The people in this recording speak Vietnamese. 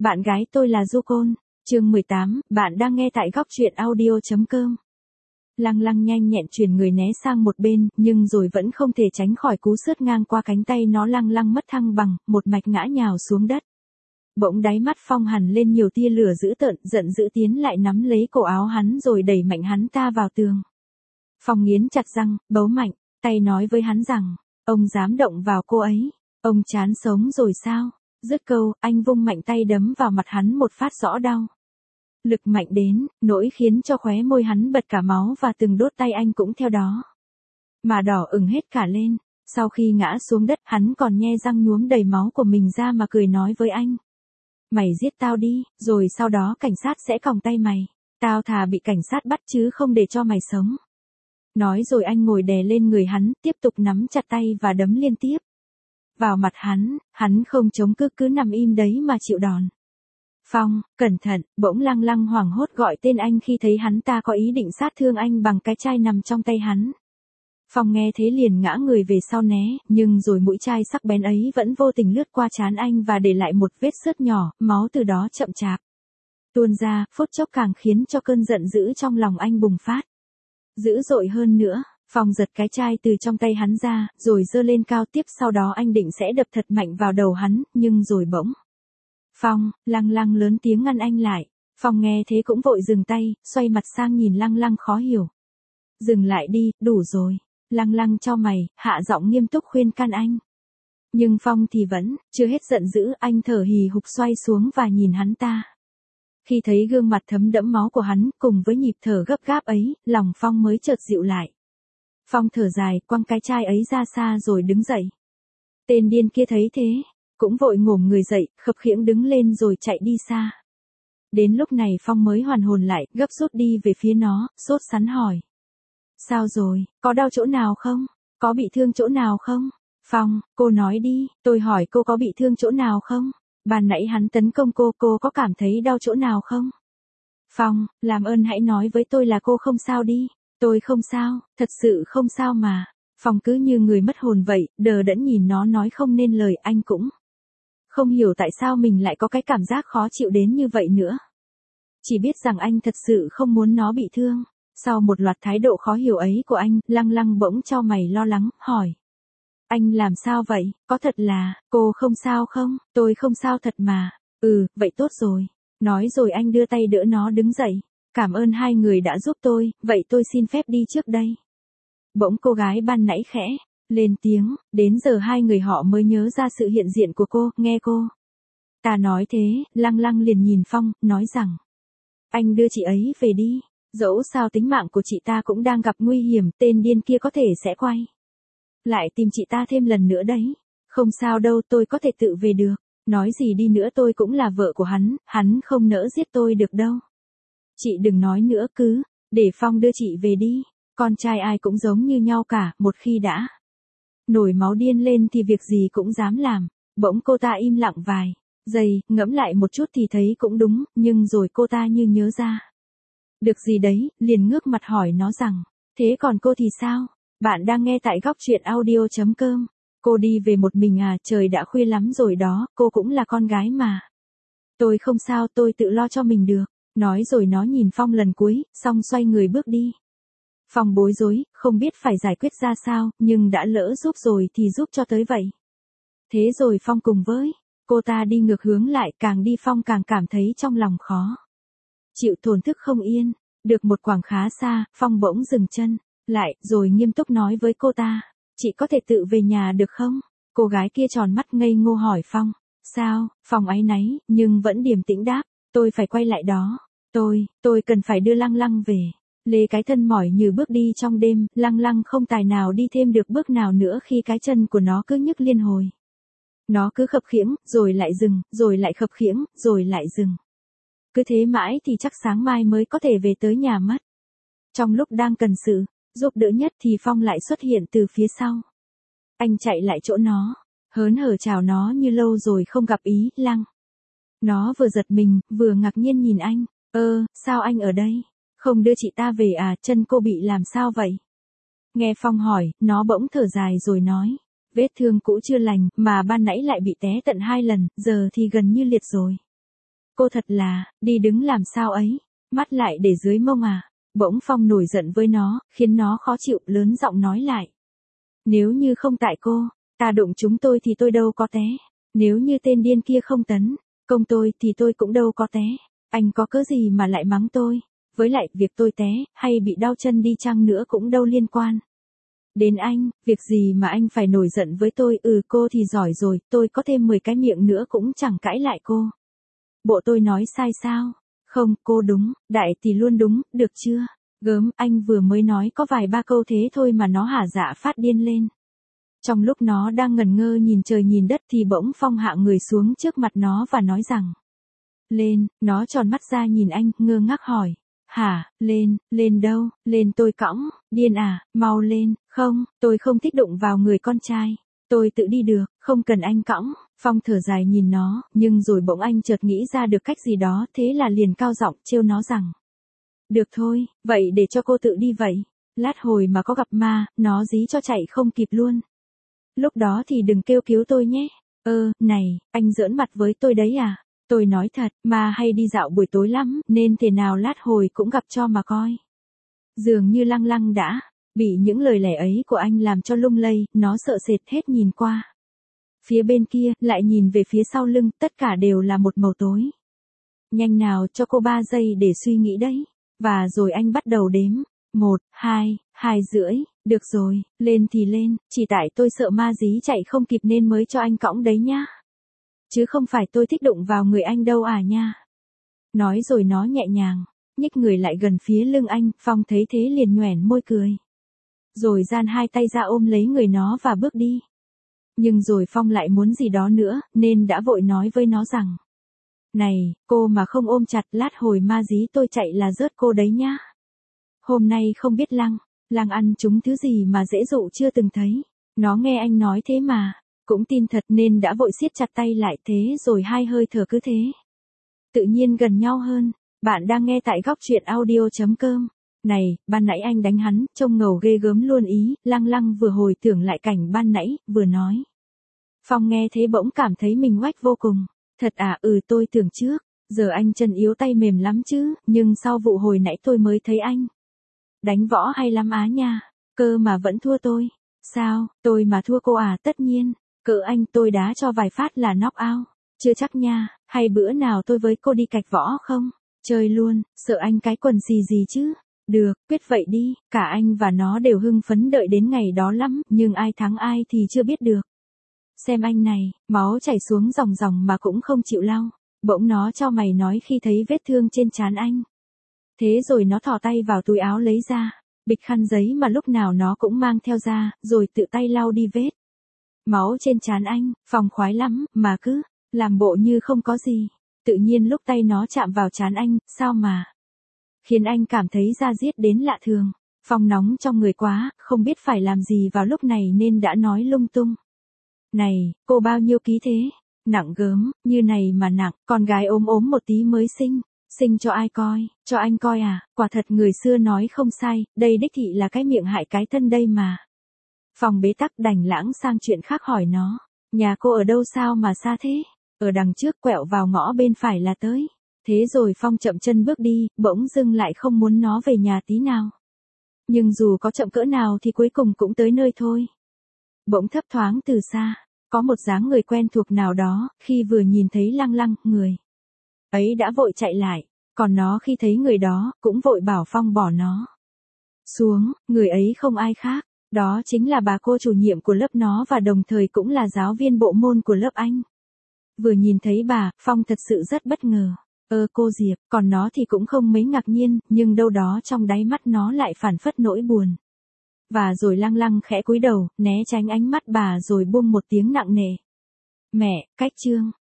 Bạn gái tôi là Du Côn. Chương 18, bạn đang nghe tại góc truyện audio.com. Lăng Lăng nhanh nhẹn chuyển người né sang một bên, nhưng rồi vẫn không thể tránh khỏi cú sượt ngang qua cánh tay nó. Lăng Lăng mất thăng bằng, một mạch ngã nhào xuống đất. Bỗng đáy mắt Phong hằn lên nhiều tia lửa dữ tợn, giận dữ tiến lại nắm lấy cổ áo hắn rồi đẩy mạnh hắn ta vào tường. Phong nghiến chặt răng, bấu mạnh, tay nói với hắn rằng, ông dám động vào cô ấy, ông chán sống rồi sao? Dứt câu, anh vung mạnh tay đấm vào mặt hắn một phát rõ đau. Lực mạnh đến, nỗi khiến cho khóe môi hắn bật cả máu và từng đốt tay anh cũng theo đó mà đỏ ửng hết cả lên. Sau khi ngã xuống đất, hắn còn nhe răng nhuốm đầy máu của mình ra mà cười nói với anh. Mày giết tao đi, rồi sau đó cảnh sát sẽ còng tay mày. Tao thà bị cảnh sát bắt chứ không để cho mày sống. Nói rồi anh ngồi đè lên người hắn, tiếp tục nắm chặt tay và đấm liên tiếp vào mặt hắn không chống cự cứ nằm im đấy mà chịu đòn. Phong, cẩn thận, bỗng Lăng Lăng hoảng hốt gọi tên anh khi thấy hắn ta có ý định sát thương anh bằng cái chai nằm trong tay hắn. Phong nghe thế liền ngã người về sau né, nhưng rồi mũi chai sắc bén ấy vẫn vô tình lướt qua trán anh và để lại một vết xước nhỏ, máu từ đó chậm chạp tuôn ra, phút chốc càng khiến cho cơn giận dữ trong lòng anh bùng phát dữ dội hơn nữa. Phong giật cái chai từ trong tay hắn ra, rồi giơ lên cao, tiếp sau đó anh định sẽ đập thật mạnh vào đầu hắn, nhưng rồi bỗng. Phong, Lăng Lăng lớn tiếng ngăn anh lại. Phong nghe thế cũng vội dừng tay, xoay mặt sang nhìn Lăng Lăng khó hiểu. Dừng lại đi, đủ rồi. Lăng Lăng chau mày, hạ giọng nghiêm túc khuyên can anh. Nhưng Phong thì vẫn, chưa hết giận dữ, anh thở hì hục xoay xuống và nhìn hắn ta. Khi thấy gương mặt thấm đẫm máu của hắn, cùng với nhịp thở gấp gáp ấy, lòng Phong mới chợt dịu lại. Phong thở dài, quăng cái chai ấy ra xa rồi đứng dậy. Tên điên kia thấy thế, cũng vội ngổm người dậy, khập khiễng đứng lên rồi chạy đi xa. Đến lúc này Phong mới hoàn hồn lại, gấp rút đi về phía nó, sốt sắng hỏi. Sao rồi, có đau chỗ nào không? Có bị thương chỗ nào không? Phong, cô nói đi, tôi hỏi cô có bị thương chỗ nào không? Ban nãy hắn tấn công cô có cảm thấy đau chỗ nào không? Phong, làm ơn hãy nói với tôi là cô không sao đi. Tôi không sao, thật sự không sao mà. Phong cứ như người mất hồn vậy, đờ đẫn nhìn nó nói không nên lời. Anh cũng không hiểu tại sao mình lại có cái cảm giác khó chịu đến như vậy nữa. Chỉ biết rằng anh thật sự không muốn nó bị thương. Sau một loạt thái độ khó hiểu ấy của anh, Lăng Lăng bỗng chau mày lo lắng, hỏi. Anh làm sao vậy, có thật là, cô không sao không? Tôi không sao thật mà. Vậy tốt rồi. Nói rồi anh đưa tay đỡ nó đứng dậy. Cảm ơn hai người đã giúp tôi, vậy tôi xin phép đi trước đây. Bỗng cô gái ban nãy khẽ lên tiếng, đến giờ hai người họ mới nhớ ra sự hiện diện của cô, nghe cô ta nói thế, Lăng Lăng liền nhìn Phong, nói rằng. Anh đưa chị ấy về đi, dẫu sao tính mạng của chị ta cũng đang gặp nguy hiểm, tên điên kia có thể sẽ quay lại tìm chị ta thêm lần nữa đấy. Không sao đâu, tôi có thể tự về được. Nói gì đi nữa tôi cũng là vợ của hắn không nỡ giết tôi được đâu. Chị đừng nói nữa, cứ để Phong đưa chị về đi. Con trai ai cũng giống như nhau cả, một khi đã nổi máu điên lên thì việc gì cũng dám làm. Bỗng cô ta im lặng vài giây, ngẫm lại một chút thì thấy cũng đúng, nhưng rồi cô ta như nhớ ra được gì đấy, liền ngước mặt hỏi nó rằng, thế còn cô thì sao? Bạn đang nghe tại góc truyện audio.com. Cô đi về một mình à, trời đã khuya lắm rồi đó, cô cũng là con gái mà. Tôi không sao, tôi tự lo cho mình được. Nói rồi nó nhìn Phong lần cuối, xong xoay người bước đi. Phong bối rối, không biết phải giải quyết ra sao, nhưng đã lỡ giúp rồi thì giúp cho tới vậy. Thế rồi Phong cùng với cô ta đi ngược hướng lại, càng đi Phong càng cảm thấy trong lòng khó chịu, thổn thức không yên. Được một quãng khá xa, Phong bỗng dừng chân lại, rồi nghiêm túc nói với cô ta. Chị có thể tự về nhà được không? Cô gái kia tròn mắt ngây ngô hỏi Phong. Sao? Phong áy náy, nhưng vẫn điềm tĩnh đáp. Tôi phải quay lại đó. Tôi cần phải đưa Lăng Lăng về. Lê cái thân mỏi như bước đi trong đêm, Lăng Lăng không tài nào đi thêm được bước nào nữa khi cái chân của nó cứ nhức liên hồi. Nó cứ khập khiễng, rồi lại dừng, rồi lại khập khiễng, rồi lại dừng. Cứ thế mãi thì chắc sáng mai mới có thể về tới nhà mất. Trong lúc đang cần sự giúp đỡ nhất thì Phong lại xuất hiện từ phía sau. Anh chạy lại chỗ nó, hớn hở chào nó như lâu rồi không gặp ý. Lăng. Nó vừa giật mình, vừa ngạc nhiên nhìn anh. Sao anh ở đây? Không đưa chị ta về à, chân cô bị làm sao vậy? Nghe Phong hỏi, nó bỗng thở dài rồi nói. Vết thương cũ chưa lành, mà ban nãy lại bị té tận 2 lần, giờ thì gần như liệt rồi. cô thật là, đi đứng làm sao ấy, mắt lại để dưới mông à. Bỗng Phong nổi giận với nó, khiến nó khó chịu, lớn giọng nói lại. Nếu như không tại cô, ta đụng chúng tôi thì tôi đâu có té. Nếu như tên điên kia không tấn công tôi thì tôi cũng đâu có té. Anh có cớ gì mà lại mắng tôi? Với lại, việc tôi té, hay bị đau chân đi chăng nữa cũng đâu liên quan đến anh, việc gì mà anh phải nổi giận với tôi? Cô thì giỏi rồi, tôi có thêm 10 cái miệng nữa cũng chẳng cãi lại cô. Bộ tôi nói sai sao? Không, cô đúng, đại tỷ luôn đúng, được chưa? Gớm, anh vừa mới nói có vài ba câu thế thôi mà nó hả dạ phát điên lên. Trong lúc nó đang ngẩn ngơ nhìn trời nhìn đất thì bỗng Phong hạ người xuống trước mặt nó và nói rằng. Lên, nó tròn mắt ra nhìn anh, ngơ ngác hỏi. Hả, lên đâu, lên tôi cõng, điên à, mau lên, không, tôi không thích đụng vào người con trai. Tôi tự đi được, không cần anh cõng. Phong thở dài nhìn nó, nhưng rồi bỗng anh chợt nghĩ ra được cách gì đó, thế là liền cao giọng trêu nó rằng. Được thôi, vậy để cho cô tự đi vậy. Lát hồi mà có gặp ma, nó dí cho chạy không kịp luôn. Lúc đó thì đừng kêu cứu tôi nhé. Này, anh giỡn mặt với tôi đấy à? Tôi nói thật, ma hay đi dạo buổi tối lắm, nên thế nào lát hồi cũng gặp cho mà coi. Dường như Lăng Lăng đã bị những lời lẽ ấy của anh làm cho lung lay, nó sợ sệt hết nhìn qua. Phía bên kia, lại nhìn về phía sau lưng, tất cả đều là một màu tối. Nhanh nào, cho cô 3 giây để suy nghĩ đấy. Và rồi anh bắt đầu đếm. 1, 2, 2,5, được rồi, lên thì lên, chỉ tại tôi sợ ma dí chạy không kịp nên mới cho anh cõng đấy nhá. Chứ không phải tôi thích đụng vào người anh đâu à nha. Nói rồi nó nhẹ nhàng, nhích người lại gần phía lưng anh, Phong thấy thế liền nhoẻn môi cười. Rồi giang hai tay ra ôm lấy người nó và bước đi. Nhưng rồi Phong lại muốn gì đó nữa, nên đã vội nói với nó rằng. Này, cô mà không ôm chặt lát hồi ma dí tôi chạy là rớt cô đấy nhá. Hôm nay không biết Lăng ăn chúng thứ gì mà dễ dụ chưa từng thấy. Nó nghe anh nói thế mà, cũng tin thật nên đã vội siết chặt tay lại thế rồi hai hơi thở cứ thế. Tự nhiên gần nhau hơn. Bạn đang nghe tại góc truyện audio.com. Này, ban nãy anh đánh hắn, trông ngầu ghê gớm luôn ý. Lăng vừa hồi tưởng lại cảnh ban nãy, vừa nói. Phong nghe thế bỗng cảm thấy mình oách vô cùng. Thật à, tôi tưởng trước, giờ anh chân yếu tay mềm lắm chứ, nhưng sau vụ hồi nãy tôi mới thấy anh đánh võ hay lắm á nha, cơ mà vẫn thua tôi. Sao, tôi mà thua cô à? Tất nhiên, cỡ anh tôi đá cho vài phát là knock out, chưa chắc nha, hay bữa nào tôi với cô đi cạch võ không? Chơi luôn, sợ anh cái quần xì gì chứ. Được, quyết vậy đi, cả anh và nó đều hưng phấn đợi đến ngày đó lắm, nhưng ai thắng ai thì chưa biết được. Xem anh này, máu chảy xuống ròng ròng mà cũng không chịu lau. Bỗng nó cho mày nói khi thấy vết thương trên trán anh. Thế rồi nó thò tay vào túi áo lấy ra bịch khăn giấy mà lúc nào nó cũng mang theo ra, rồi tự tay lau đi vết máu trên trán anh. Phong khoái lắm, mà cứ làm bộ như không có gì. Tự nhiên lúc tay nó chạm vào trán anh, sao mà khiến anh cảm thấy da diết đến lạ thường. Phong nóng trong người quá, không biết phải làm gì vào lúc này nên đã nói lung tung. Này, cô bao nhiêu ký thế? Nặng gớm, như này mà nặng, con gái ốm một tí mới sinh cho ai coi, cho anh coi à? Quả thật người xưa nói không sai, đây đích thị là cái miệng hại cái thân đây mà. Phong bế tắc đành lãng sang chuyện khác hỏi nó, nhà cô ở đâu sao mà xa thế? Ở đằng trước quẹo vào ngõ bên phải là tới. Thế rồi Phong chậm chân bước đi, bỗng dưng lại không muốn nó về nhà tí nào. Nhưng dù có chậm cỡ nào thì cuối cùng cũng tới nơi thôi. Bỗng thấp thoáng từ xa, có một dáng người quen thuộc nào đó, khi vừa nhìn thấy Lăng, người ấy đã vội chạy lại, còn nó khi thấy người đó, cũng vội bảo Phong bỏ nó xuống. Người ấy không ai khác, đó chính là bà cô chủ nhiệm của lớp nó và đồng thời cũng là giáo viên bộ môn của lớp anh. Vừa nhìn thấy bà, Phong thật sự rất bất ngờ. Cô Diệp, còn nó thì cũng không mấy ngạc nhiên, nhưng đâu đó trong đáy mắt nó lại phản phất nỗi buồn. Và rồi Lăng khẽ cúi đầu, né tránh ánh mắt bà rồi buông một tiếng nặng nề. Mẹ, cách chương.